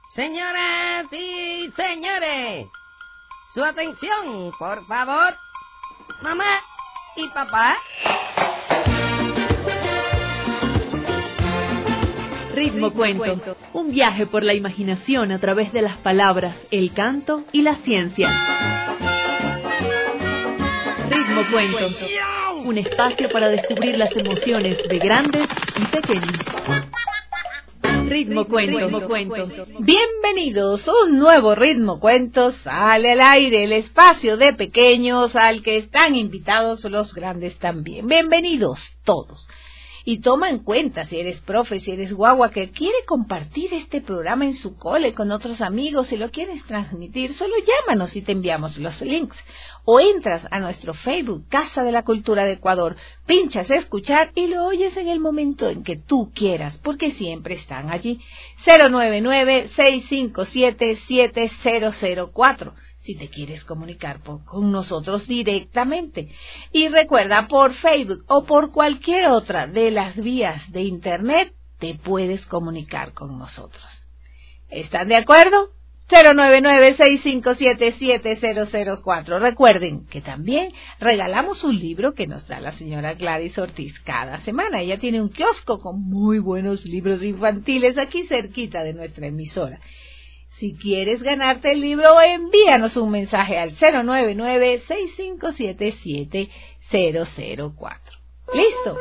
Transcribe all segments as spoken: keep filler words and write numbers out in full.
Señoras y señores, su atención, por favor. Mamá y papá. Ritmo Cuento, un viaje por la imaginación a través de las palabras, el canto y la ciencia. Ritmo Cuento, un espacio para descubrir las emociones de grandes y pequeños. Ritmo Cuento. Ritmo Cuento. Bienvenidos, un nuevo Ritmo Cuento sale al aire, el espacio de pequeños al que están invitados los grandes también. Bienvenidos todos. Y toma en cuenta, si eres profe, si eres guagua, que quiere compartir este programa en su cole con otros amigos, si lo quieres transmitir, solo llámanos y te enviamos los links. O entras a nuestro Facebook, Casa de la Cultura de Ecuador, pinchas escuchar y lo oyes en el momento en que tú quieras, porque siempre están allí. cero nueve nueve, seis cinco siete, siete cero cero cuatro. Si te quieres comunicar por, con nosotros directamente. Y recuerda, por Facebook o por cualquier otra de las vías de Internet, te puedes comunicar con nosotros. ¿Están de acuerdo? cero nueve nueve, seis cinco siete, siete cero cero cuatro. Recuerden que también regalamos un libro que nos da la señora Gladys Ortiz cada semana. Ella tiene un kiosco con muy buenos libros infantiles aquí cerquita de nuestra emisora. Si quieres ganarte el libro, envíanos un mensaje al cero nueve nueve, seis cinco siete, siete cero cero cuatro. ¿Listo?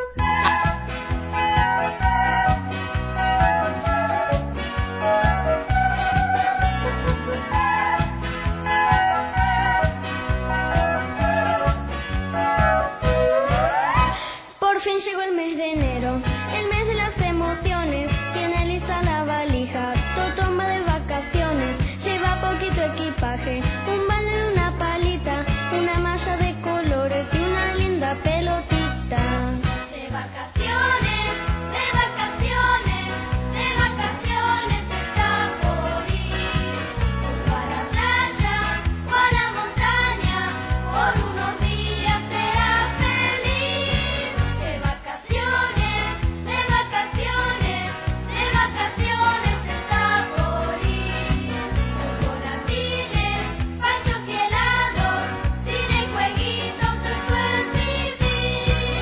Por fin llegó el mes de enero, el mes de las emociones. Tiene lista la valija, todo toma de vacaciones. Lleva poquito equipaje, un balde de una palita, una malla de colores y una linda pelotita. De vacaciones, de vacaciones, de vacaciones está por ir. Junto a la playa o a la montaña, por unos días será feliz. De vacaciones, de vacaciones, de vacaciones está por ir. Chocolatines, panchos y helados, cine y jueguitos, eso es vivir.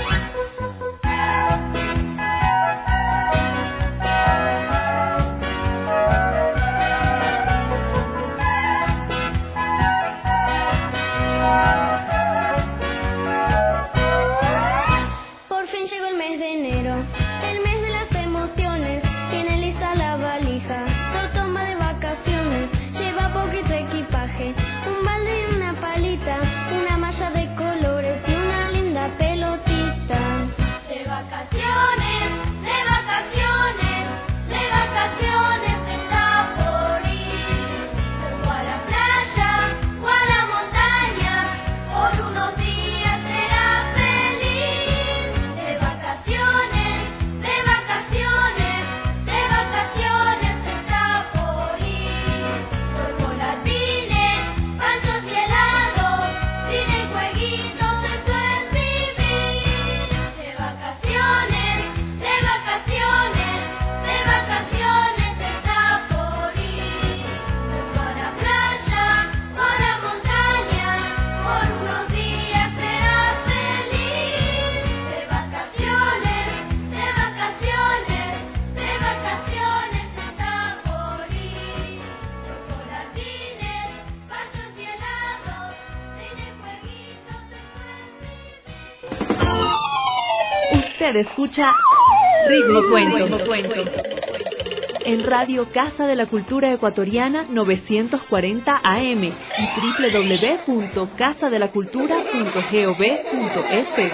Por fin llegó el mes de enero, el mes de las emociones. Tiene lista la valija, todo toma de vacaciones. Lleva poquito equipaje, un balde y una palita, una malla de colores y una linda pelotita. De vacaciones, de vacaciones, de vacaciones está por ir. Junto a la playa o a la montaña, por unos días será feliz. De vacaciones, de vacaciones, de vacaciones está por ir. Chocolatines, panchos y helados, cine y jueguitos, eso es vivir. De vacaciones, de vacaciones, de vacaciones está por ir. Junto a la playa o a la montaña, por unos días será feliz. De vacaciones, de vacaciones, de vacaciones está por ir. Chocolatines, panchos y helados, cine y jueguitos, eso es vivir. Usted escucha Ritmo Cuento. En Radio Casa de la Cultura Ecuatoriana novecientos cuarenta A M y doble u doble u doble u punto casa de la cultura punto gov punto es.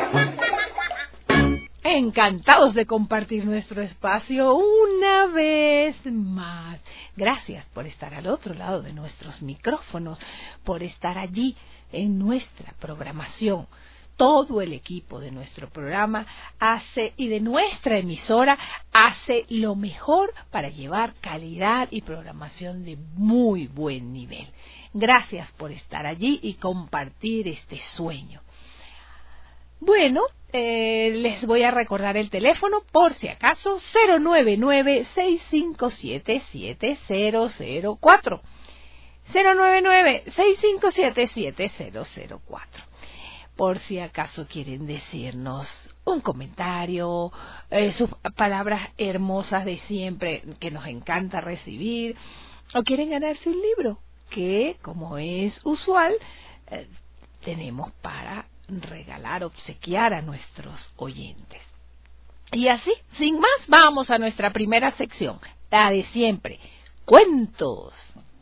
Encantados de compartir nuestro espacio una vez más. Gracias por estar al otro lado de nuestros micrófonos, por estar allí en nuestra programación. Todo el equipo de nuestro programa hace y de nuestra emisora hace lo mejor para llevar calidad y programación de muy buen nivel. Gracias por estar allí y compartir este sueño. Bueno, eh, les voy a recordar el teléfono por si acaso, cero nueve nueve, seis cinco siete, siete cero cero cuatro. cero nueve nueve, seis cinco siete, siete cero cero cuatro. Por si acaso quieren decirnos un comentario, eh, sus palabras hermosas de siempre que nos encanta recibir, o quieren ganarse un libro que, como es usual, eh, tenemos para regalar, obsequiar a nuestros oyentes. Y así, sin más, vamos a nuestra primera sección, la de siempre, cuentos.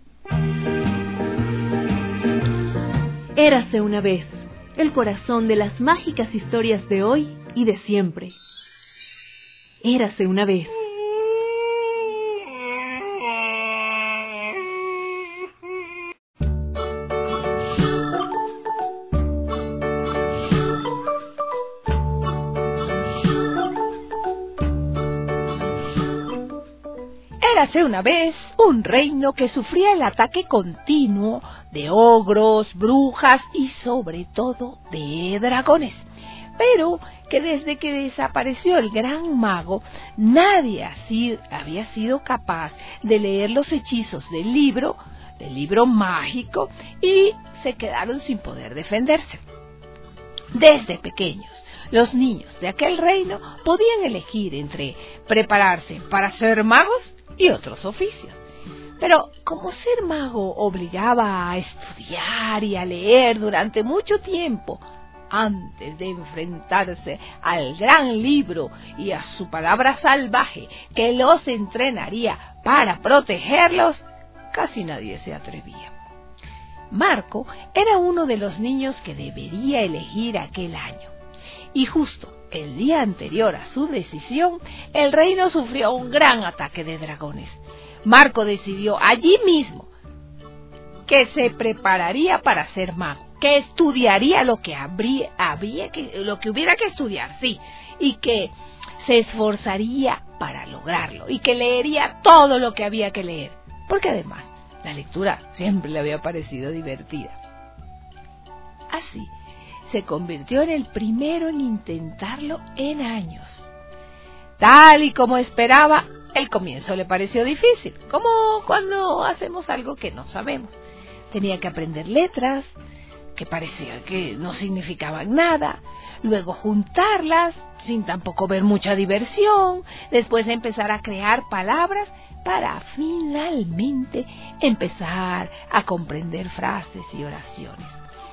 Érase una vez, el corazón de las mágicas historias de hoy y de siempre. Érase una vez. Érase una vez un reino que sufría el ataque continuo de ogros, brujas y sobre todo de dragones, pero que desde que desapareció el gran mago, nadie así había sido capaz de leer los hechizos del libro, del libro mágico, y se quedaron sin poder defenderse. Desde pequeños, los niños de aquel reino podían elegir entre prepararse para ser magos y otros oficios. Pero como ser mago obligaba a estudiar y a leer durante mucho tiempo antes de enfrentarse al gran libro y a su palabra salvaje que los entrenaría para protegerlos, casi nadie se atrevía. Marco era uno de los niños que debería elegir aquel año, y justo el día anterior a su decisión, el reino sufrió un gran ataque de dragones. Marco decidió allí mismo que se prepararía para ser mago, que estudiaría lo que habría, había que, lo que hubiera que estudiar, sí, y que se esforzaría para lograrlo, y que leería todo lo que había que leer, porque además la lectura siempre le había parecido divertida. Así, se convirtió en el primero en intentarlo en años. Tal y como esperaba, el comienzo le pareció difícil, como cuando hacemos algo que no sabemos. Tenía que aprender letras, que parecía que no significaban nada, luego juntarlas, sin tampoco ver mucha diversión, después empezar a crear palabras para finalmente empezar a comprender frases y oraciones.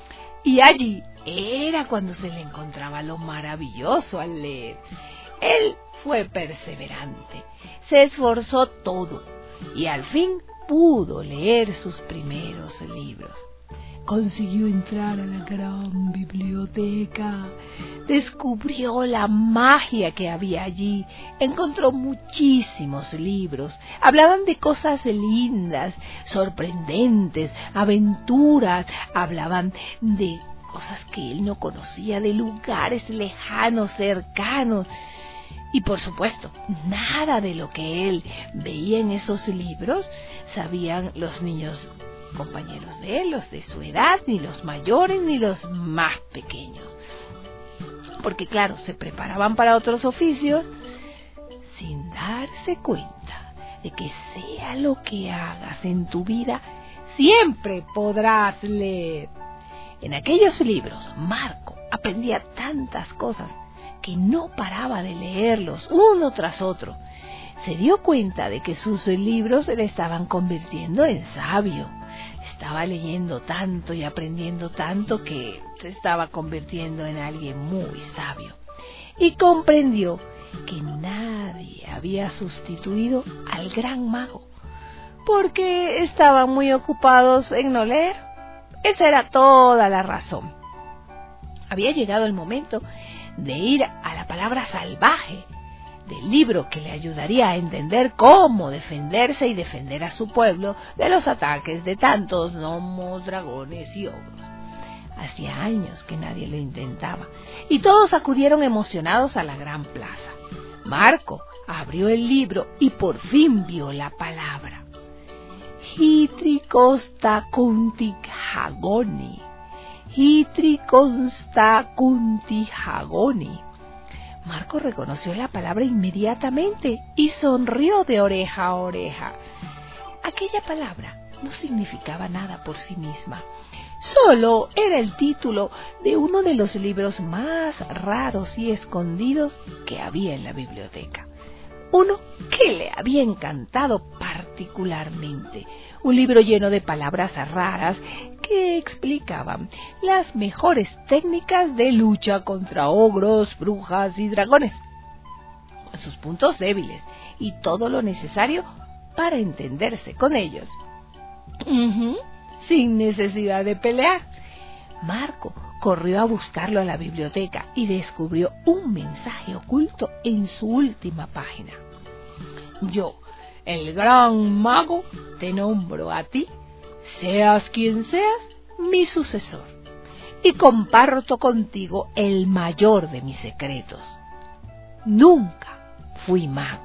Y allí era cuando se le encontraba lo maravilloso al leer. Él fue perseverante, se esforzó todo y al fin pudo leer sus primeros libros. Consiguió entrar a la gran biblioteca, descubrió la magia que había allí, encontró muchísimos libros, hablaban de cosas lindas, sorprendentes, aventuras, hablaban de cosas que él no conocía, de lugares lejanos, cercanos. Y por supuesto, nada de lo que él veía en esos libros sabían los niños compañeros de él, los de su edad, ni los mayores, ni los más pequeños. Porque claro, se preparaban para otros oficios sin darse cuenta de que sea lo que hagas en tu vida, siempre podrás leer. En aquellos libros, Marco aprendía tantas cosas que no paraba de leerlos uno tras otro. Se dio cuenta de que sus libros se le estaban convirtiendo en sabio. Estaba leyendo tanto y aprendiendo tanto que se estaba convirtiendo en alguien muy sabio. Y comprendió que nadie había sustituido al gran mago, porque estaban muy ocupados en no leer. Esa era toda la razón. Había llegado el momento de ir a la palabra salvaje del libro que le ayudaría a entender cómo defenderse y defender a su pueblo de los ataques de tantos gnomos, dragones y ogros. Hacía años que nadie lo intentaba y todos acudieron emocionados a la gran plaza. Marco abrió el libro y por fin vio la palabra. Hitricosta kuntik hagoni, Hitriconstacuntiagoni. Marco reconoció la palabra inmediatamente y sonrió de oreja a oreja. Aquella palabra no significaba nada por sí misma. Solo era el título de uno de los libros más raros y escondidos que había en la biblioteca. Uno que le había encantado particularmente. Un libro lleno de palabras raras que explicaban las mejores técnicas de lucha contra ogros, brujas y dragones, con sus puntos débiles y todo lo necesario para entenderse con ellos. Uh-huh. Sin necesidad de pelear. Marco corrió a buscarlo a la biblioteca y descubrió un mensaje oculto en su última página. Yo, el gran mago, te nombro a ti, seas quien seas, mi sucesor, y comparto contigo el mayor de mis secretos. Nunca fui mago.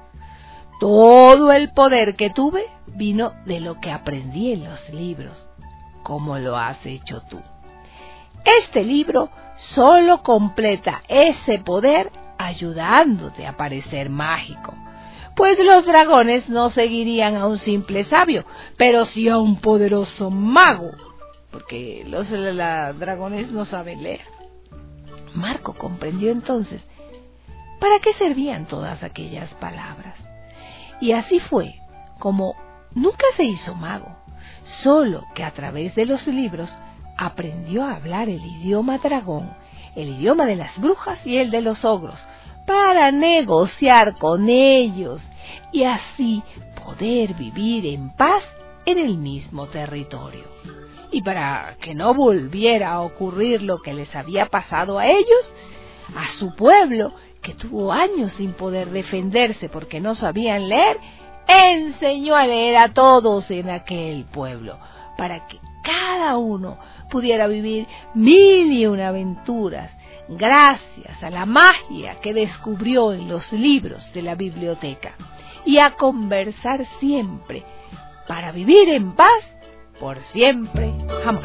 Todo el poder que tuve vino de lo que aprendí en los libros, como lo has hecho tú. Este libro solo completa ese poder ayudándote a parecer mágico, pues los dragones no seguirían a un simple sabio, pero sí a un poderoso mago, porque los la, dragones no saben leer. Marco comprendió entonces para qué servían todas aquellas palabras. Y así fue como nunca se hizo mago, solo que a través de los libros aprendió a hablar el idioma dragón, el idioma de las brujas y el de los ogros, para negociar con ellos y así poder vivir en paz en el mismo territorio. Y para que no volviera a ocurrir lo que les había pasado a ellos, a su pueblo, que tuvo años sin poder defenderse porque no sabían leer, enseñó a leer a todos en aquel pueblo, para que cada uno pudiera vivir mil y una aventuras, gracias a la magia que descubrió en los libros de la biblioteca, y a conversar siempre, para vivir en paz por siempre jamás.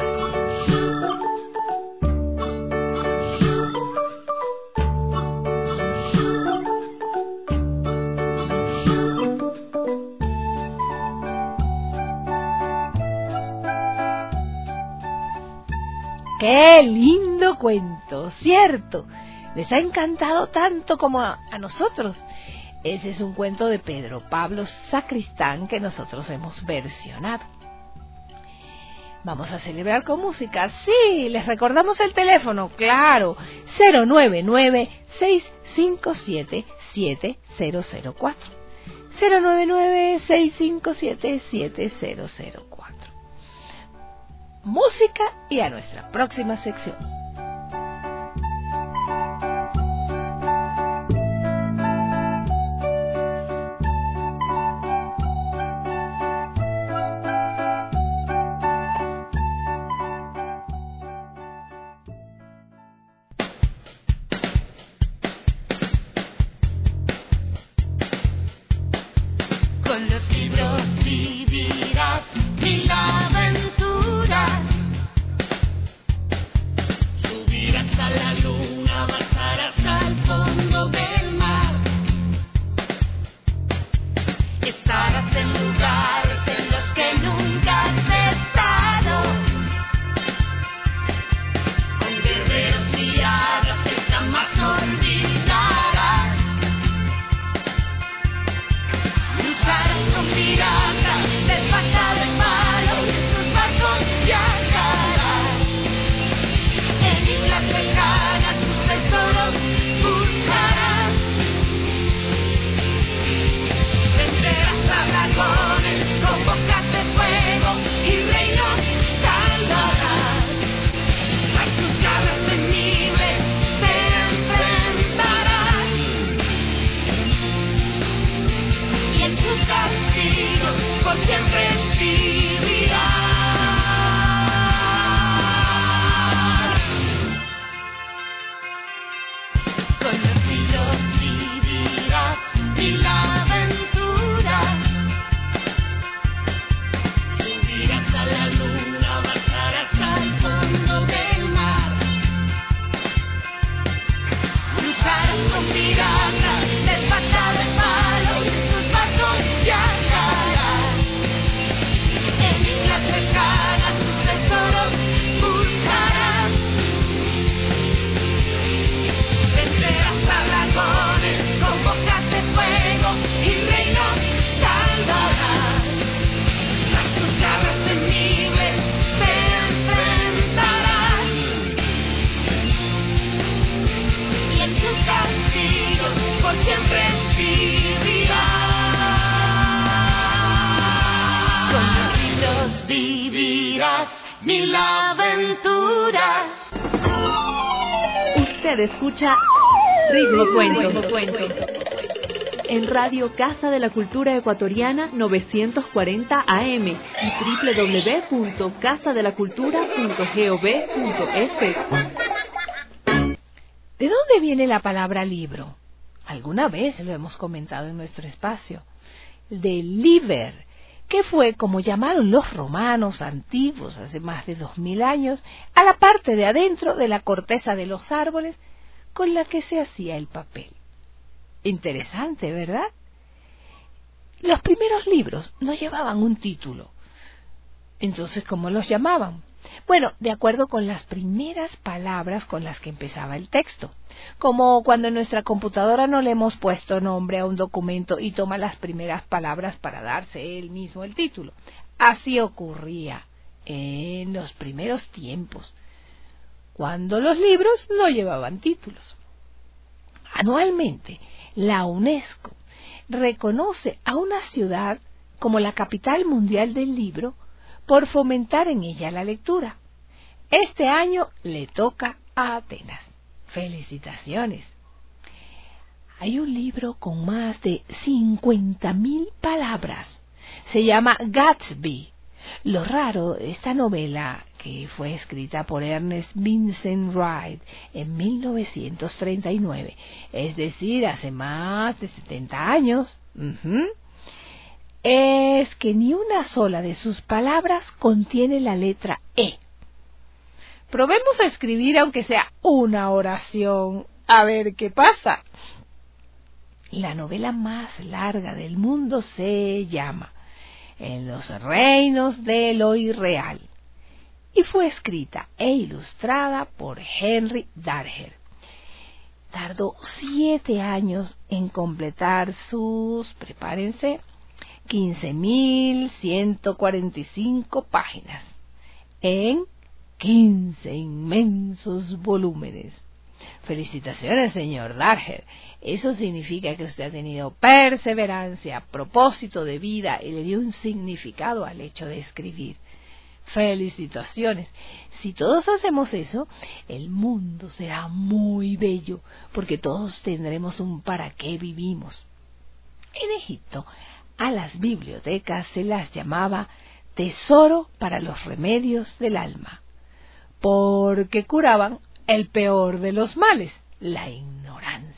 ¡Qué lindo cuento! ¿Cierto? ¿Les ha encantado tanto como a, a nosotros? Ese es un cuento de Pedro Pablo Sacristán que nosotros hemos versionado. Vamos a celebrar con música. Sí, les recordamos el teléfono, claro, cero nueve nueve, seis cinco siete, siete cero cero cuatro. cero nueve nueve, seis cinco siete, siete cero cero cuatro. Música y a nuestra próxima sección. Con los libros vivirás mil aventuras. Subirás a la luna, bajarás al fondo del mar. Estarás en lugares en los que nunca has estado, con guerreros y hadas que jamás olvidarás. Lucharás con piratas de pata de palo, en sus barcos viajarás. En islas lejanas tus tesoros buscarás. Vencerás a dragones con bocas de fuego y reinos salvarás. A tus garras temibles te enfrentarás. Y en tus castigos por siempre vivirás. Con los libros vivirás mil aventuras. Subirás a la luna, bajarás al fondo del juntos vivirás mil aventuras. Usted escucha Ritmo Cuento en Radio Casa de la Cultura Ecuatoriana novecientos cuarenta A M y doble u doble u doble u punto casa de la cultura punto gov punto es. ¿De dónde viene la palabra libro? Alguna vez lo hemos comentado en nuestro espacio. De liber, que fue como llamaron los romanos antiguos hace más de dos mil años a la parte de adentro de la corteza de los árboles con la que se hacía el papel. Interesante, ¿verdad? Los primeros libros no llevaban un título. Entonces, ¿cómo los llamaban? Bueno, de acuerdo con las primeras palabras con las que empezaba el texto. Como cuando en nuestra computadora no le hemos puesto nombre a un documento y toma las primeras palabras para darse él mismo el título. Así ocurría en los primeros tiempos, cuando los libros no llevaban títulos. Anualmente, la UNESCO reconoce a una ciudad como la capital mundial del libro por fomentar en ella la lectura. Este año le toca a Atenas. ¡Felicitaciones! Hay un libro con más de cincuenta mil palabras. Se llama Gatsby. Lo raro de esta novela, que fue escrita por Ernest Vincent Wright en mil novecientos treinta y nueve, es decir, hace más de setenta años, uh-huh, es que ni una sola de sus palabras contiene la letra E. Probemos a escribir aunque sea una oración, a ver qué pasa. La novela más larga del mundo se llama En los reinos de lo irreal y fue escrita e ilustrada por Henry Darger. Tardó siete años en completar sus, prepárense, quince mil ciento cuarenta y cinco páginas en quince inmensos volúmenes. Felicitaciones, señor Darger. Eso significa que usted ha tenido perseverancia, propósito de vida y le dio un significado al hecho de escribir. Felicitaciones. Si todos hacemos eso, el mundo será muy bello, porque todos tendremos un para qué vivimos. En Egipto, a las bibliotecas se las llamaba tesoro para los remedios del alma, porque curaban el peor de los males, la ignorancia.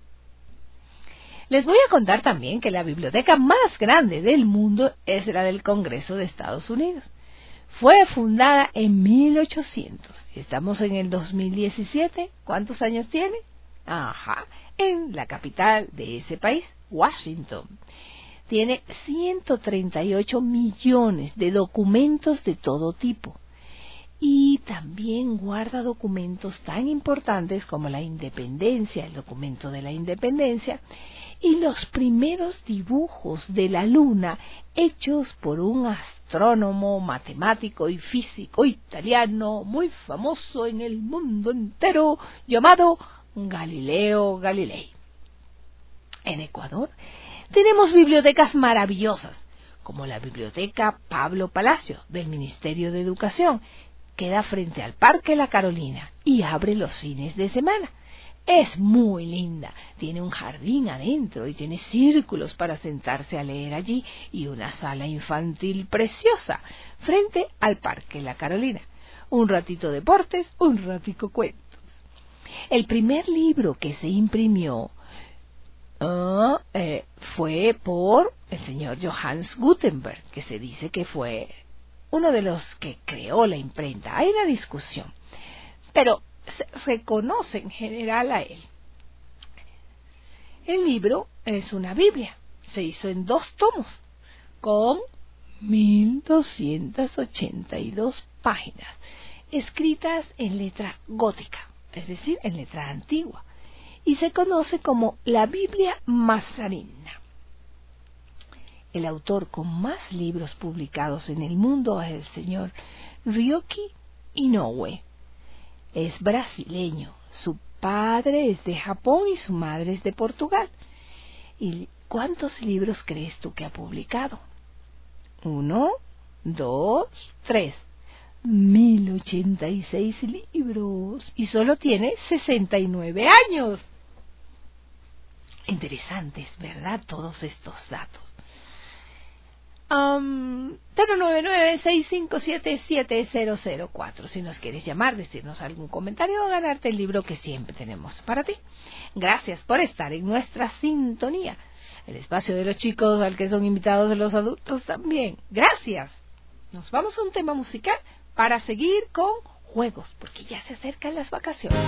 Les voy a contar también que la biblioteca más grande del mundo es la del Congreso de Estados Unidos. Fue fundada en mil ochocientos y estamos en el dos mil diecisiete. ¿Cuántos años tiene? Ajá, en la capital de ese país, Washington. Tiene ciento treinta y ocho millones de documentos de todo tipo. Y también guarda documentos tan importantes como la independencia, el documento de la independencia, y los primeros dibujos de la luna hechos por un astrónomo, matemático y físico italiano muy famoso en el mundo entero, llamado Galileo Galilei. En Ecuador tenemos bibliotecas maravillosas, como la Biblioteca Pablo Palacio del Ministerio de Educación. Queda frente al Parque La Carolina y abre los fines de semana. Es muy linda, tiene un jardín adentro y tiene círculos para sentarse a leer allí y una sala infantil preciosa frente al Parque La Carolina. Un ratito deportes, un ratico cuentos. El primer libro que se imprimió uh, eh, fue por el señor Johannes Gutenberg, que se dice que fue uno de los que creó la imprenta. Hay una discusión, pero se reconoce en general a él. El libro es una Biblia, se hizo en dos tomos, con mil doscientas ochenta y dos páginas, escritas en letra gótica, es decir, en letra antigua, y se conoce como la Biblia Mazzarina. El autor con más libros publicados en el mundo es el señor Ryoki Inoue. Es brasileño, su padre es de Japón y su madre es de Portugal. ¿Y cuántos libros crees tú que ha publicado? ¿Uno, dos, tres. Mil ochenta y seis libros y solo tiene sesenta y nueve años. Interesantes, ¿verdad? Todos estos datos. Um, cero nueve nueve, seis cinco siete, siete cero cero cuatro. Si nos quieres llamar, decirnos algún comentario o ganarte el libro que siempre tenemos para ti. Gracias por estar en nuestra sintonía. El espacio de los chicos al que son invitados los adultos también. Gracias. Nos vamos a un tema musical para seguir con juegos, porque ya se acercan las vacaciones.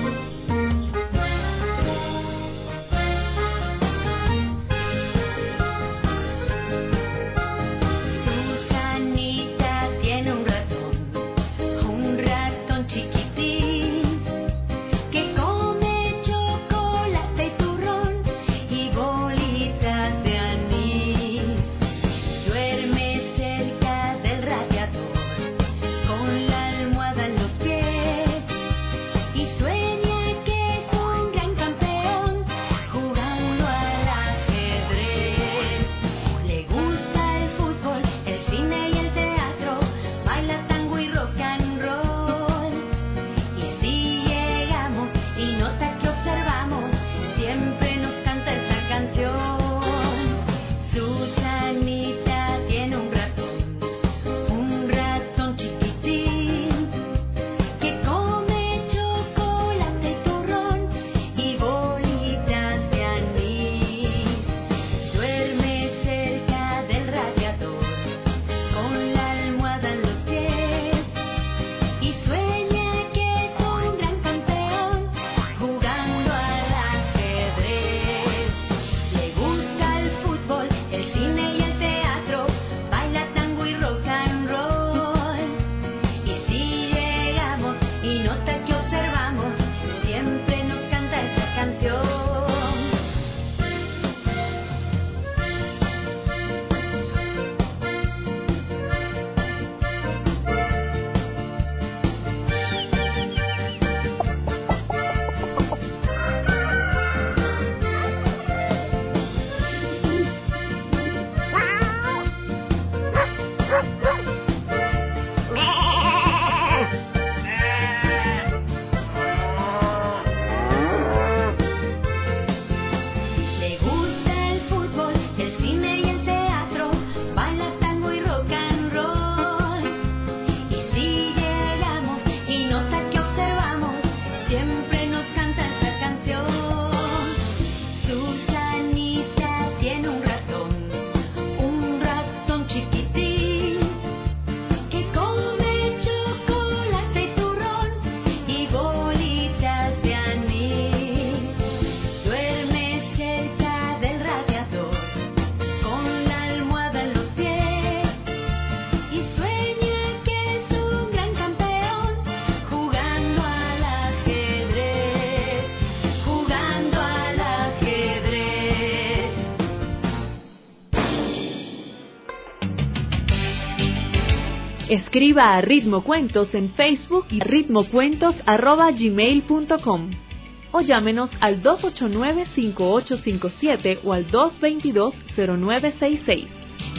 Escriba a Ritmo Cuentos en Facebook y ritmocuentos arroba gmail punto com o llámenos al dos ocho nueve, cinco ocho cinco siete o al dos dos dos, cero nueve seis seis.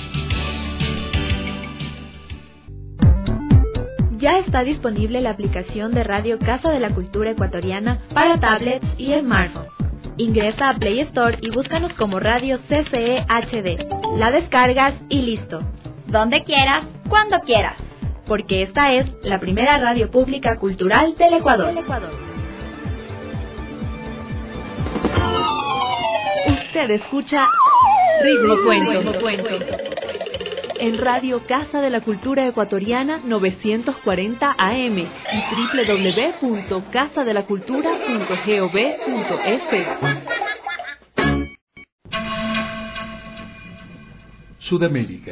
Ya está disponible la aplicación de Radio Casa de la Cultura Ecuatoriana para tablets y smartphones. Ingresa a Play Store y búscanos como Radio C C E H D. La descargas y listo. Donde quieras, cuando quieras. Porque esta es la primera radio pública cultural del Ecuador. Del Ecuador. Usted escucha Ritmo Cuento. En Radio Casa de la Cultura Ecuatoriana novecientos cuarenta A M y doble u doble u doble u punto casa de la cultura punto gov punto es. Sudamérica.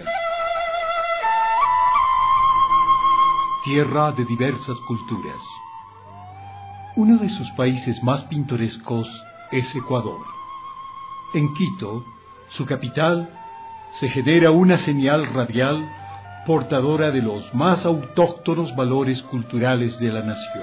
Tierra de diversas culturas. Uno de sus países más pintorescos es Ecuador. En Quito, su capital, se genera una señal radial portadora de los más autóctonos valores culturales de la nación.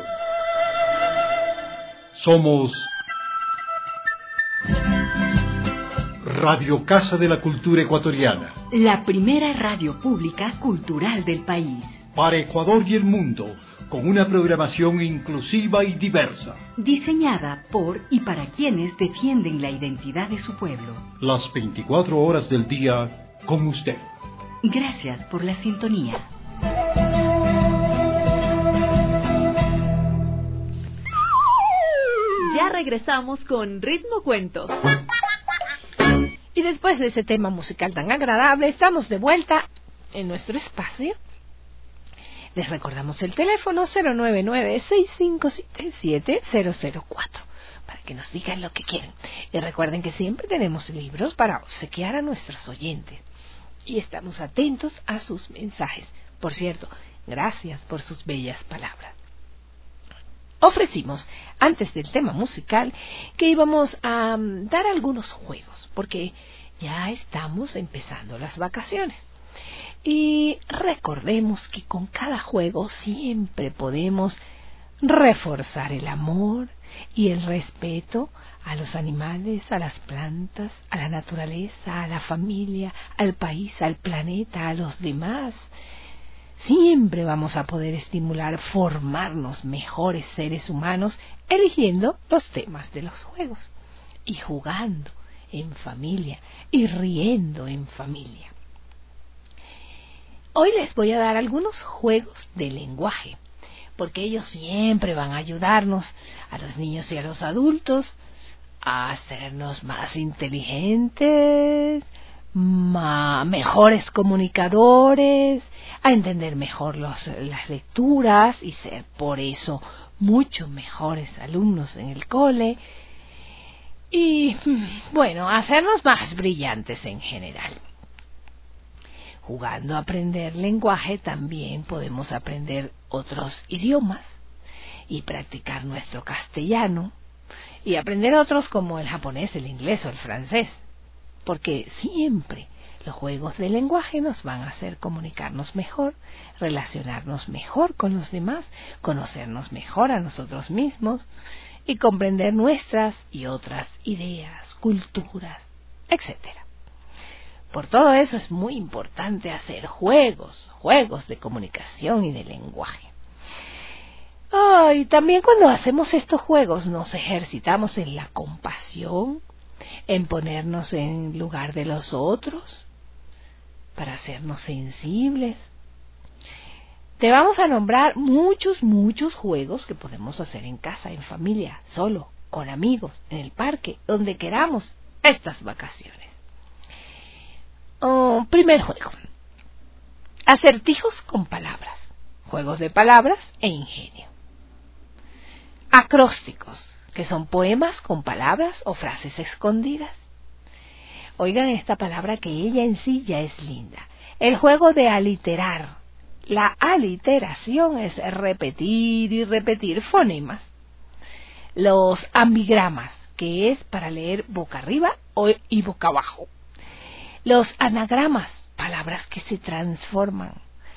Somos Radio Casa de la Cultura Ecuatoriana. La primera radio pública cultural del país. Para Ecuador y el mundo, con una programación inclusiva y diversa. Diseñada por y para quienes defienden la identidad de su pueblo. Las veinticuatro horas del día con usted. Gracias por la sintonía. Ya regresamos con Ritmo Cuentos. Y después de ese tema musical tan agradable, estamos de vuelta en nuestro espacio. Les recordamos el teléfono cero nueve nueve, seis cinco siete siete, cero cero cuatro para que nos digan lo que quieren. Y recuerden que siempre tenemos libros para obsequiar a nuestros oyentes. Y estamos atentos a sus mensajes. Por cierto, gracias por sus bellas palabras. Ofrecimos, antes del tema musical, que íbamos a um, dar algunos juegos, porque ya estamos empezando las vacaciones. Y recordemos que con cada juego siempre podemos reforzar el amor y el respeto a los animales, a las plantas, a la naturaleza, a la familia, al país, al planeta, a los demás. Siempre vamos a poder estimular formarnos mejores seres humanos eligiendo los temas de los juegos y jugando en familia y riendo en familia. Hoy les voy a dar algunos juegos de lenguaje, porque ellos siempre van a ayudarnos, a los niños y a los adultos, a hacernos más inteligentes, más, mejores comunicadores, a entender mejor los, las lecturas y ser por eso mucho mejores alumnos en el cole y, bueno, hacernos más brillantes en general. Jugando a aprender lenguaje también podemos aprender otros idiomas y practicar nuestro castellano y aprender otros como el japonés, el inglés o el francés, porque siempre los juegos de lenguaje nos van a hacer comunicarnos mejor, relacionarnos mejor con los demás, conocernos mejor a nosotros mismos y comprender nuestras y otras ideas, culturas, etcétera. Por todo eso es muy importante hacer juegos, juegos de comunicación y de lenguaje. Oh, y también cuando hacemos estos juegos nos ejercitamos en la compasión, en ponernos en lugar de los otros, para hacernos sensibles. Te vamos a nombrar muchos, muchos juegos que podemos hacer en casa, en familia, solo, con amigos, en el parque, donde queramos, estas vacaciones. Oh, primer juego. Acertijos con palabras. Juegos de palabras e ingenio. Acrósticos, que son poemas con palabras o frases escondidas. Oigan esta palabra que ella en sí ya es linda. El juego de aliterar. La aliteración es repetir y repetir fonemas. Los ambigramas, que es para leer boca arriba y boca abajo. Los anagramas, palabras que se transforman.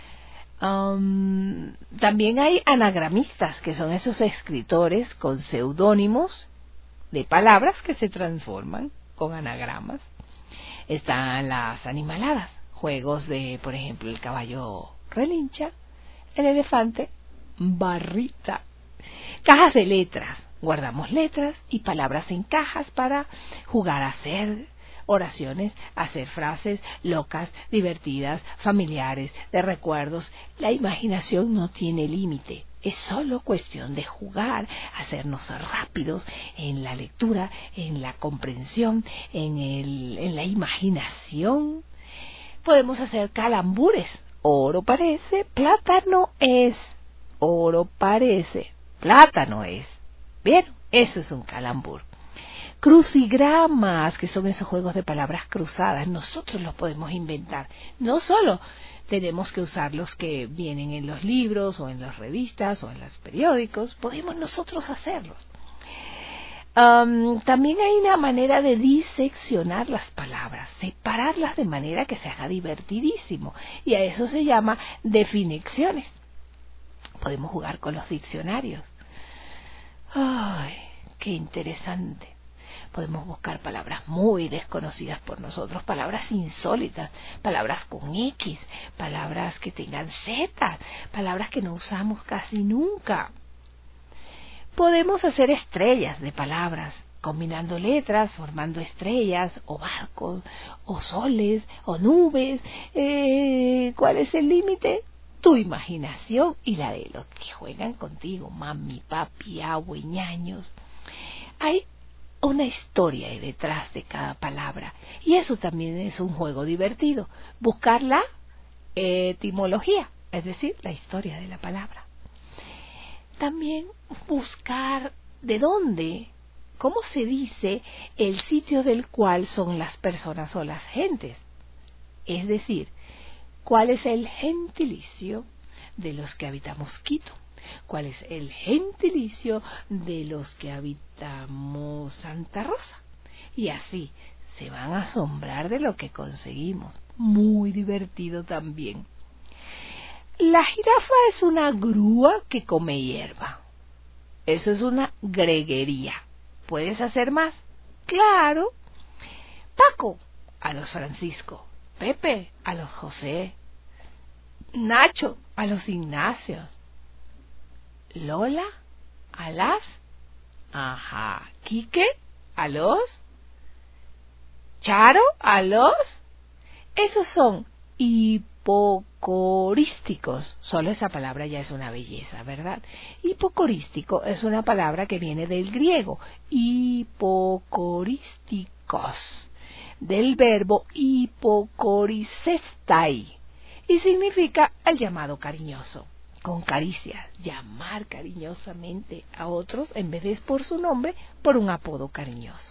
Um, también hay anagramistas, que son esos escritores con seudónimos de palabras que se transforman con anagramas. Están las animaladas, juegos de, por ejemplo, el caballo relincha, el elefante barrita. Cajas de letras, guardamos letras y palabras en cajas para jugar a hacer oraciones, hacer frases locas, divertidas, familiares, de recuerdos. La imaginación no tiene límite. Es solo cuestión de jugar, hacernos rápidos en la lectura, en la comprensión, en, el, en la imaginación. Podemos hacer calambures. Oro parece, plátano es. Oro parece, plátano es. Bien, eso es un calambur. Crucigramas, que son esos juegos de palabras cruzadas, nosotros los podemos inventar. No solo tenemos que usar los que vienen en los libros o en las revistas o en los periódicos, podemos nosotros hacerlos. Um, también hay una manera de diseccionar las palabras, separarlas de manera que se haga divertidísimo, y a eso se llama definexiones. Podemos jugar con los diccionarios. ¡Ay, qué interesante! Podemos buscar palabras muy desconocidas por nosotros, palabras insólitas, palabras con X, palabras que tengan Z, palabras que no usamos casi nunca. Podemos hacer estrellas de palabras, combinando letras, formando estrellas, o barcos, o soles, o nubes. Eh, ¿Cuál es el límite? Tu imaginación y la de los que juegan contigo, mami, papi, abue, ñaños. Hay una historia detrás de cada palabra, y eso también es un juego divertido, buscar la etimología, es decir, la historia de la palabra. También buscar de dónde, cómo se dice el sitio del cual son las personas o las gentes, es decir, cuál es el gentilicio de los que habitamos Quito, cuál es el gentilicio de los que habitamos Santa Rosa, y así se van a asombrar de lo que conseguimos. Muy divertido también. La jirafa es una grúa que come hierba. Eso es una greguería. ¿Puedes hacer más? Claro. Paco a los Francisco, Pepe a los José, Nacho a los Ignacios, Lola a las, ajá, Quique a los, Charo a los, esos son hipocorísticos. Solo esa palabra ya es una belleza, ¿verdad? Hipocorístico es una palabra que viene del griego, hipocorísticos, del verbo hipocorisestai, y significa el llamado cariñoso, con caricias, llamar cariñosamente a otros en vez de por su nombre, por un apodo cariñoso.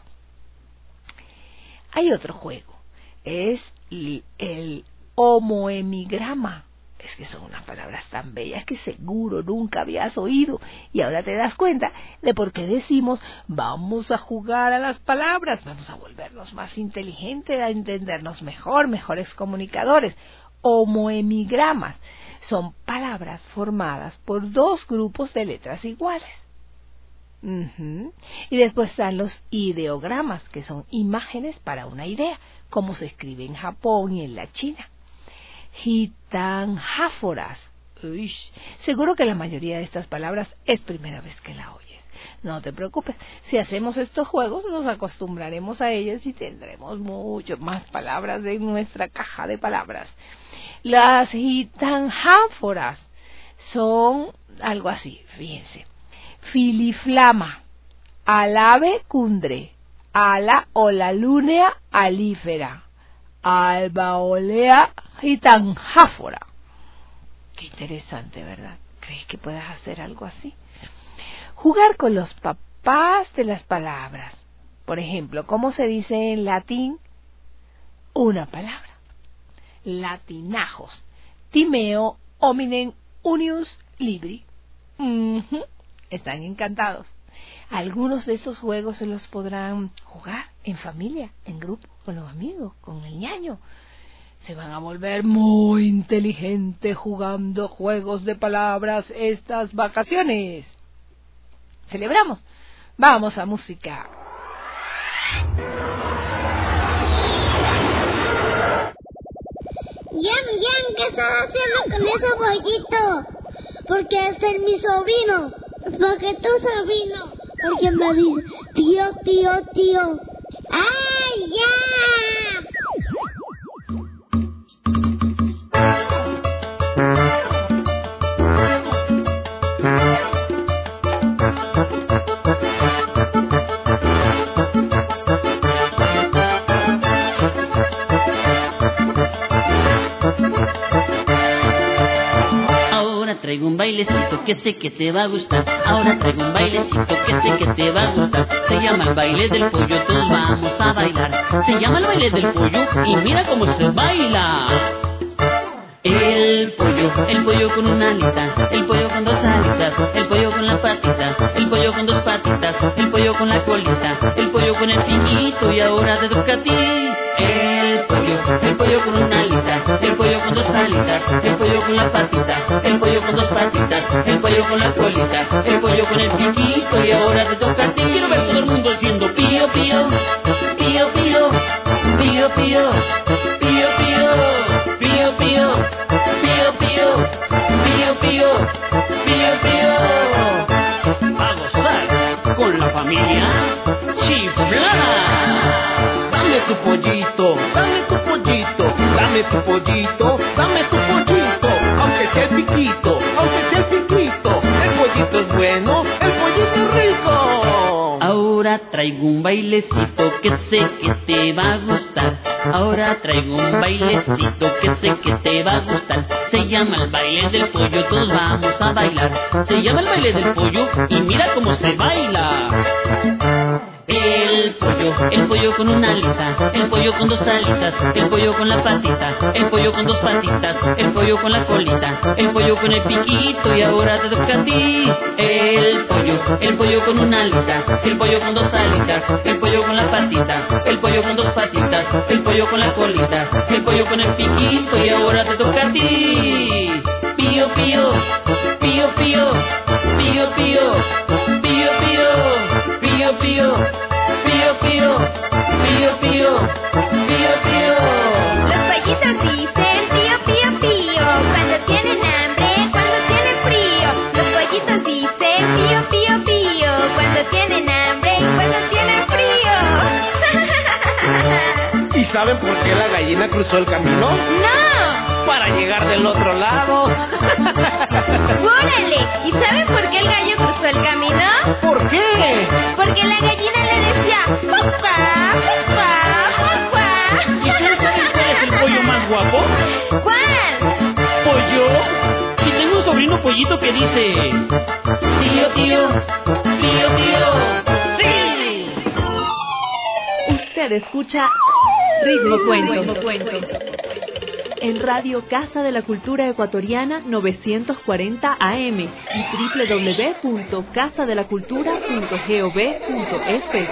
Hay otro juego, es el homoemigrama. Es que son unas palabras tan bellas que seguro nunca habías oído, y ahora te das cuenta de por qué decimos vamos a jugar a las palabras, vamos a volvernos más inteligentes, a entendernos mejor, mejores comunicadores. Homoemigramas son palabras formadas por dos grupos de letras iguales. Uh-huh. Y después están los ideogramas, que son imágenes para una idea, como se escribe en Japón y en la China. Gitanjáforas. Uy, seguro que la mayoría de estas palabras es primera vez que la oyes. No te preocupes, si hacemos estos juegos nos acostumbraremos a ellas y tendremos mucho más palabras en nuestra caja de palabras. Las gitanjáforas son algo así, fíjense. Filiflama, alave cundre, ala olalunea alífera, albaolea gitanjáfora. Qué interesante, ¿verdad? ¿Crees que puedas hacer algo así? Jugar con los papás de las palabras. Por ejemplo, ¿cómo se dice en latín una palabra? Latinajos. Timeo hominem unius libri. Uh-huh. Están encantados. Algunos de estos juegos se los podrán jugar en familia, en grupo, con los amigos, con el ñaño. Se van a volver muy inteligentes jugando juegos de palabras estas vacaciones. ¿Celebramos? Vamos a música. Yam, Yam, ¿qué estás haciendo con ese pollito? Porque este es mi sobrino. Porque tu sobrino. Porque me dice, tío, tío, tío. ¡Ay, ya! Traigo un bailecito que sé que te va a gustar. Ahora traigo un bailecito que sé que te va a gustar. Se llama el baile del pollo, todos vamos a bailar. Se llama el baile del pollo y mira cómo se baila. El pollo, el pollo con una alita, el pollo con dos alitas, el pollo con la patita, el pollo con dos patitas, el pollo con la colita, el pollo con el piquito y ahora te toca a ti. El pollo, el pollo con una alita, el pollo con dos alitas, el pollo con la patita, el pollo con dos patitas, el pollo con la colita, el pollo con el piquito y ahora te toca a ti. Quiero ver todo el mundo haciendo pío, pío, pío, pío, pío, pío, pío, pío, pío, pío, pío, pío, pío, pío, pío, pío. A gozar con la familia chiflada. Dame tu pollito, dame tu pollito, dame tu pollito, dame tu pollito, aunque sea el piquito, aunque sea el piquito, el pollito es bueno, el pollito es rico. Ahora traigo un bailecito que sé que te va a gustar. Ahora traigo un bailecito que sé que te va a gustar. Se llama el baile del pollo, todos vamos a bailar. Se llama el baile del pollo y mira cómo se baila. El pollo, el pollo con una alita, el pollo con dos alitas, el pollo con la patita, el pollo con dos patitas, el pollo con la colita, el pollo con el piquito y ahora te toca a ti. El pollo, el pollo con una alita, el pollo con dos alitas, el pollo con la patita, el pollo con dos patitas, el pollo con la colita, el pollo con el piquito y ahora te toca a ti. Pío, pío, pío, pío, pío, pío, pío, pío, pío, pío. Pío, pío, pío, pío, pío, pío. Los pollitos dicen pío, pío, pío cuando tienen hambre, cuando tienen frío. Los pollitos dicen pío, pío, pío cuando tienen hambre y cuando tienen frío. ¿Y saben por qué la gallina cruzó el camino? ¡No! Para llegar del otro lado. ¡Órale! ¿Y saben por qué el gallo cruzó el camino? ¿Por qué? Porque la gallina le decía ¡papá, papá, papá! ¿Y ustedes saben cuál es el pollo más guapo? ¿Cuál? ¿Pollo? Y tengo un sobrino pollito que dice tío, tío, tío, tío. ¡Sí! Usted escucha Ritmo Cuento. En Radio Casa de la Cultura Ecuatoriana novecientos cuarenta A M y doble u doble u doble u punto casa de la cultura punto gov punto f.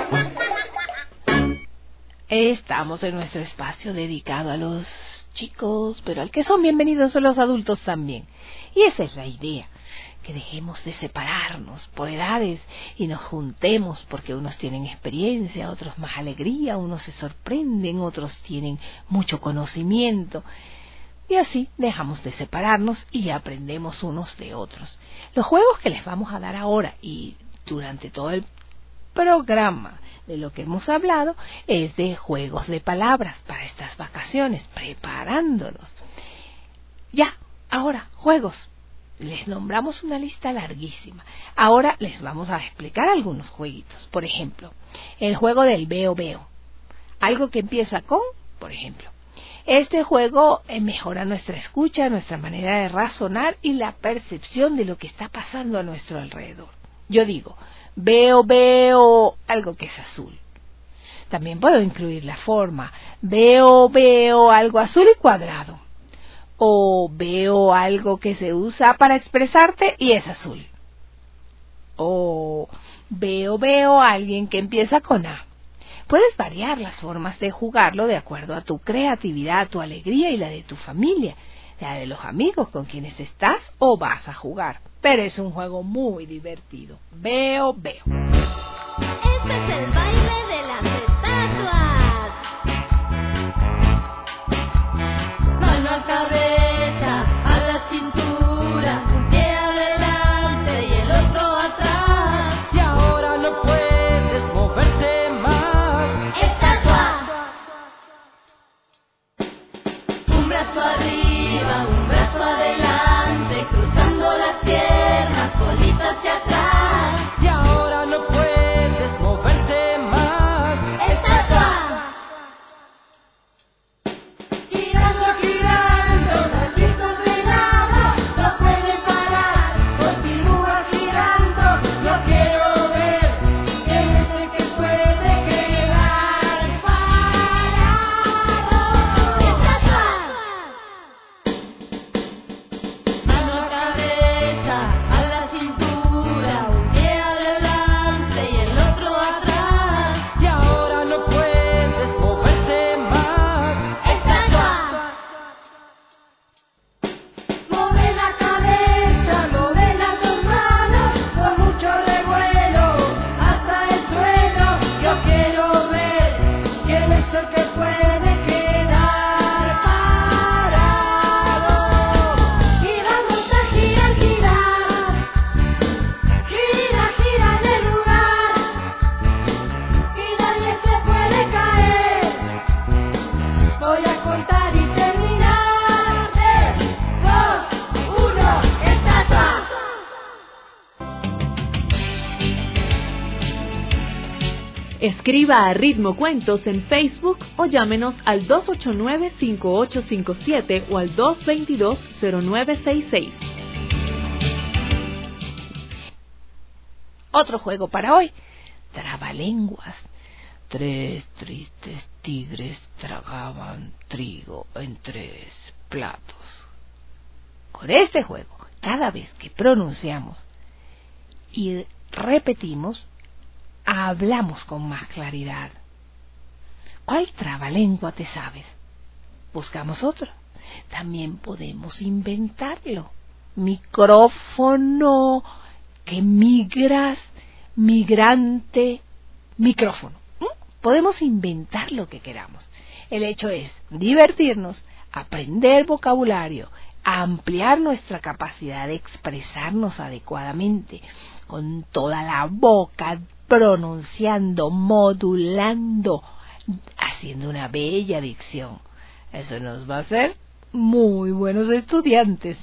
Estamos en nuestro espacio dedicado a los chicos, pero al que son bienvenidos son los adultos también. Y esa es la idea, que dejemos de separarnos por edades y nos juntemos porque unos tienen experiencia, otros más alegría, unos se sorprenden, otros tienen mucho conocimiento. Y así dejamos de separarnos y aprendemos unos de otros. Los juegos que les vamos a dar ahora y durante todo el programa de lo que hemos hablado es de juegos de palabras para estas vacaciones, preparándonos. Ya, ahora, juegos. Les nombramos una lista larguísima. Ahora les vamos a explicar algunos jueguitos. Por ejemplo, el juego del veo veo. Algo que empieza con, por ejemplo. Este juego mejora nuestra escucha, nuestra manera de razonar y la percepción de lo que está pasando a nuestro alrededor. Yo digo, veo, veo algo que es azul. También puedo incluir la forma, veo, veo algo azul y cuadrado. O veo algo que se usa para expresarte y es azul. O veo, veo a alguien que empieza con A. Puedes variar las formas de jugarlo de acuerdo a tu creatividad, tu alegría y la de tu familia, la de los amigos con quienes estás o vas a jugar. Pero es un juego muy divertido. Veo, veo. Este es el baile de las estatuas. Mano a cabeza, a la cintura, un pie adelante y el otro atrás. Y ahora no puedes moverte más. Estatua. Un brazo arriba, un brazo adelante, cruzando las piernas, colita hacia atrás. Y ahora no puedes moverte más. Estatua. Escriba a Ritmo Cuentos en Facebook o llámenos al dos ocho nueve, cinco ocho cinco siete o al dos dos dos, cero nueve seis seis. Otro juego para hoy. Trabalenguas. Tres tristes tigres tragaban trigo en tres platos. Con este juego, cada vez que pronunciamos y repetimos, hablamos con más claridad. ¿Cuál trabalengua te sabes? Buscamos otro. También podemos inventarlo. Micrófono, que migras, migrante, micrófono. ¿Mm? Podemos inventar lo que queramos. El hecho es divertirnos, aprender vocabulario, ampliar nuestra capacidad de expresarnos adecuadamente, con toda la boca, pronunciando, modulando, haciendo una bella dicción. Eso nos va a hacer muy buenos estudiantes.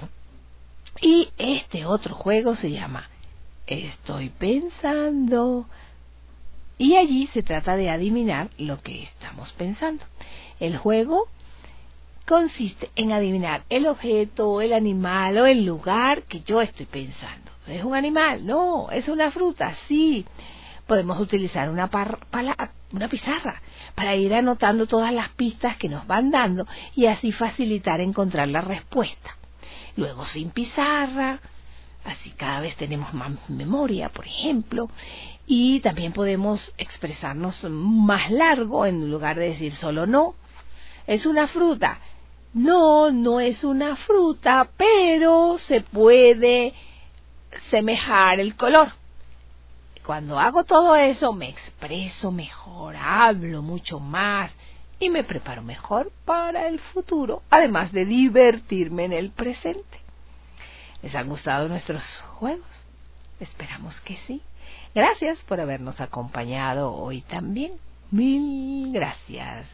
Y este otro juego se llama Estoy pensando. Y allí se trata de adivinar lo que estamos pensando. El juego consiste en adivinar el objeto, el animal o el lugar que yo estoy pensando. ¿Es un animal? No. ¿Es una fruta? Sí. Podemos utilizar una, par, pala, una pizarra para ir anotando todas las pistas que nos van dando y así facilitar encontrar la respuesta. Luego sin pizarra, así cada vez tenemos más memoria, por ejemplo, y también podemos expresarnos más largo en lugar de decir solo no. ¿Es una fruta? No, no es una fruta, pero se puede semejar el color. Cuando hago todo eso, me expreso mejor, hablo mucho más y me preparo mejor para el futuro, además de divertirme en el presente. ¿Les han gustado nuestros juegos? Esperamos que sí. Gracias por habernos acompañado hoy también. Mil gracias.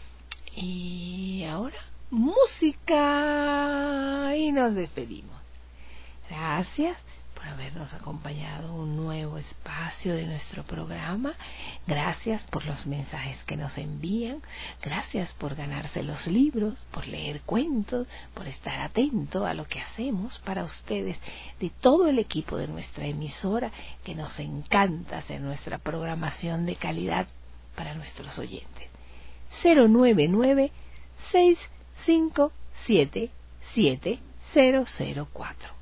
Y ahora, música. Y nos despedimos. Gracias por habernos acompañado en un nuevo espacio de nuestro programa. Gracias por los mensajes que nos envían. Gracias por ganarse los libros, por leer cuentos, por estar atento a lo que hacemos para ustedes, de todo el equipo de nuestra emisora, que nos encanta hacer nuestra programación de calidad para nuestros oyentes. cero nueve nueve, seis cinco siete, siete cero cero cuatro.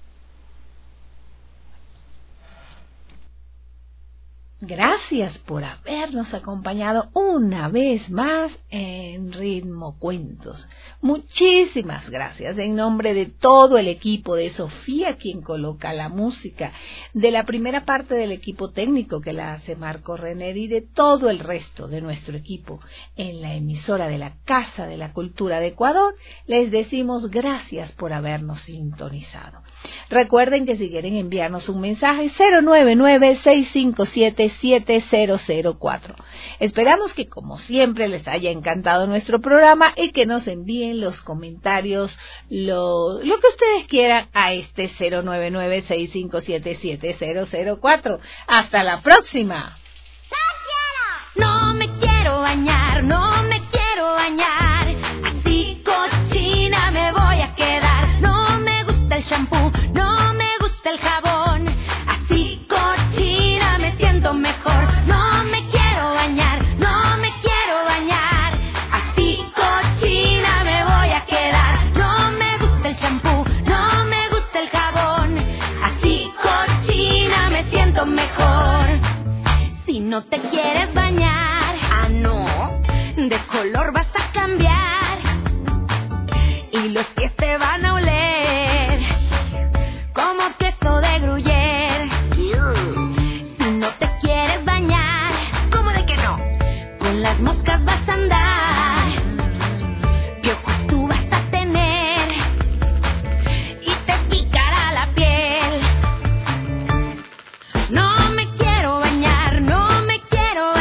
Gracias por habernos acompañado una vez más en Ritmo Cuentos. Muchísimas gracias en nombre de todo el equipo, de Sofía, quien coloca la música, de la primera parte del equipo técnico que la hace Marco Renner y de todo el resto de nuestro equipo en la emisora de la Casa de la Cultura de Ecuador. Les decimos gracias por habernos sintonizado. Recuerden que si quieren enviarnos un mensaje, cero nueve nueve, seis cinco siete, siete cero cero cuatro. Esperamos que, como siempre, les haya encantado nuestro programa y que nos envíen los comentarios, lo, lo que ustedes quieran a este cero nueve nueve, seis cinco siete, siete cero cero cuatro. ¡Hasta la próxima! No me quiero bañar, no me quiero bañar, así cochina me voy a quedar. No me gusta el shampoo, no me gusta el jabón, así cochina me siento mejor. No me quiero bañar, no me quiero bañar, así cochina me voy a quedar. No me gusta el shampoo, no me gusta el jabón, así cochina me siento mejor. Si no te quieres bañar, ah no, de color vas a cambiar y los pies te van a oler como queso de gruyere. Si no te quieres bañar, ¿cómo de que no? Con las moscas vas a andar, piojos tú vas a tener y te picará la piel. No me quiero bañar, no me quiero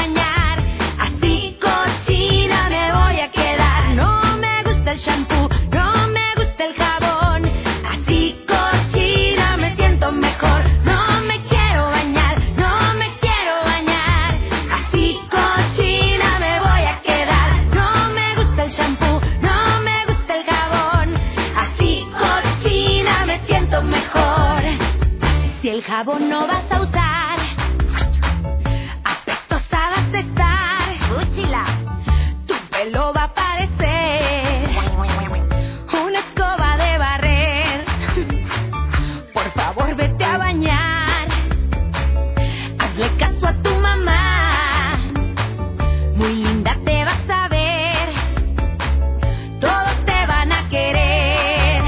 Si el jabón no vas a usar, apestosa vas a estar. Úchila. Tu pelo va a parecer una escoba de barrer. Por favor, vete a bañar. Hazle caso a tu mamá. Muy linda te vas a ver. Todos te van a querer.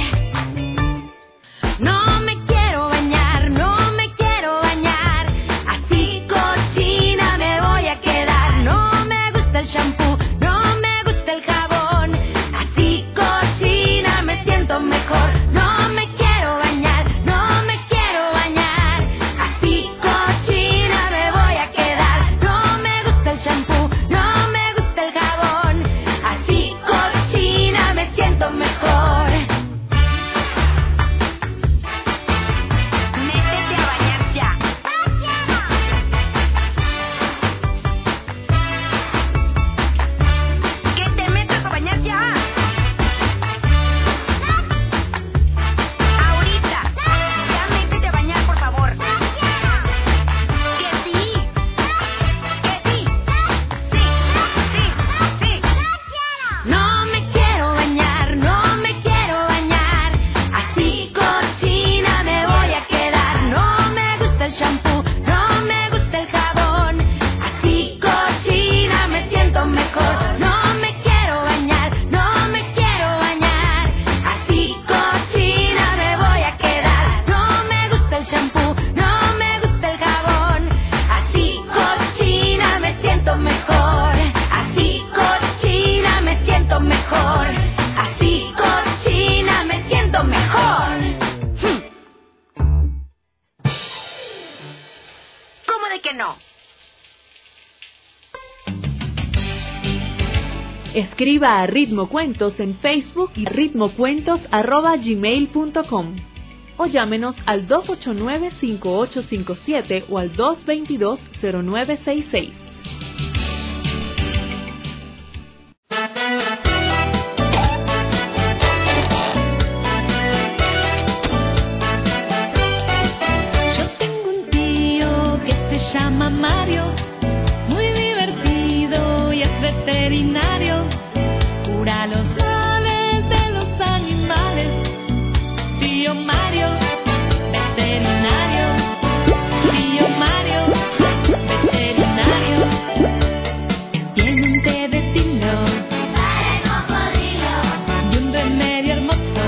No me quiero bañar, no me quiero bañar. Así cochina me voy a quedar. No me gusta el shampoo, no me gusta el jabón. Así cochina me siento mejor. No me quiero bañar, no me quiero bañar. Así cochina me voy a quedar. No me gusta el shampoo, no me gusta el jabón. Así cochina me siento mejor. Métete a bañar ya. Que te metas a bañar ya. Ahorita. Ya métete a bañar, por favor. Que sí. Que sí. Sí, sí, sí. No me quiero bañar, no me quiero bañar. Así cochina me voy a quedar. No me gusta el shampoo, no me gusta el jabón. Así cochina me siento mejor. No me quiero bañar, no me quiero bañar. Así cochina me voy a quedar. No me gusta el shampoo, no me gusta el jabón. Así cochina me siento mejor. Así cochina me siento mejor. Así cochina me siento mejor. Hmm. ¿Cómo de que no? Escriba a Ritmo Cuentos en Facebook y ritmocuentos arroba gmail punto com o llámenos al dos ocho nueve, cinco ocho cinco siete o al dos dos dos, cero nueve seis seis. Yo tengo un tío que se llama Mario, muy divertido y es veterinario. Cura los males de los animales. Tío Mario, veterinario. Tío Mario, veterinario. Tiene un té de tilo para el cocodrilo y un remedio hermoso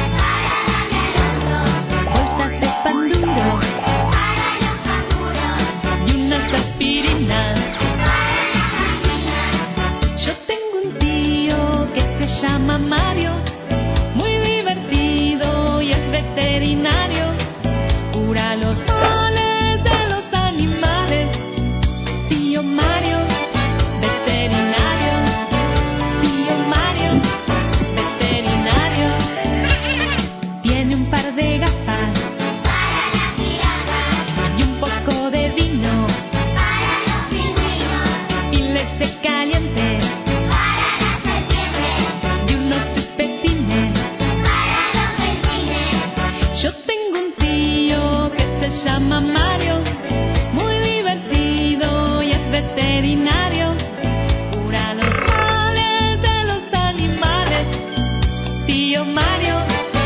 para la bolsas de pan duro para los canguros y unas aspirinas para la familia. Yo tengo un tío que se llama Mario, muy divertido y es veterinario. Cura los males de los animales. Tío Mario, veterinario. Tío Mario, veterinario. Tiene un par de gafas para las jirafas y un poco de vino para los pingüinos y leche caliente para las serpientes y unos chupetines para los delfines. Yo tengo un tío que se llama Mario, muy divertido y es veterinario. Cura los males de los animales. Tío Mario,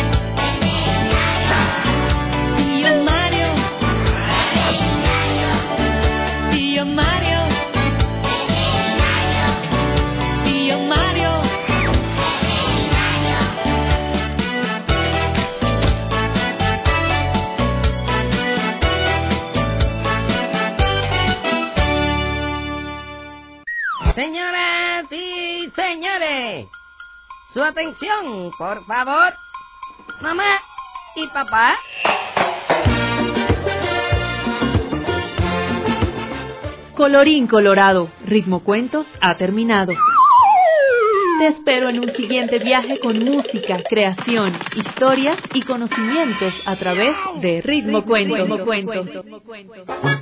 tío Mario, tío Mario, tío Mario. Señoras y señores, su atención, por favor. Mamá y papá. Colorín colorado, Ritmo Cuentos ha terminado. Te espero en un siguiente viaje con música, creación, historias y conocimientos a través de Ritmo Cuentos.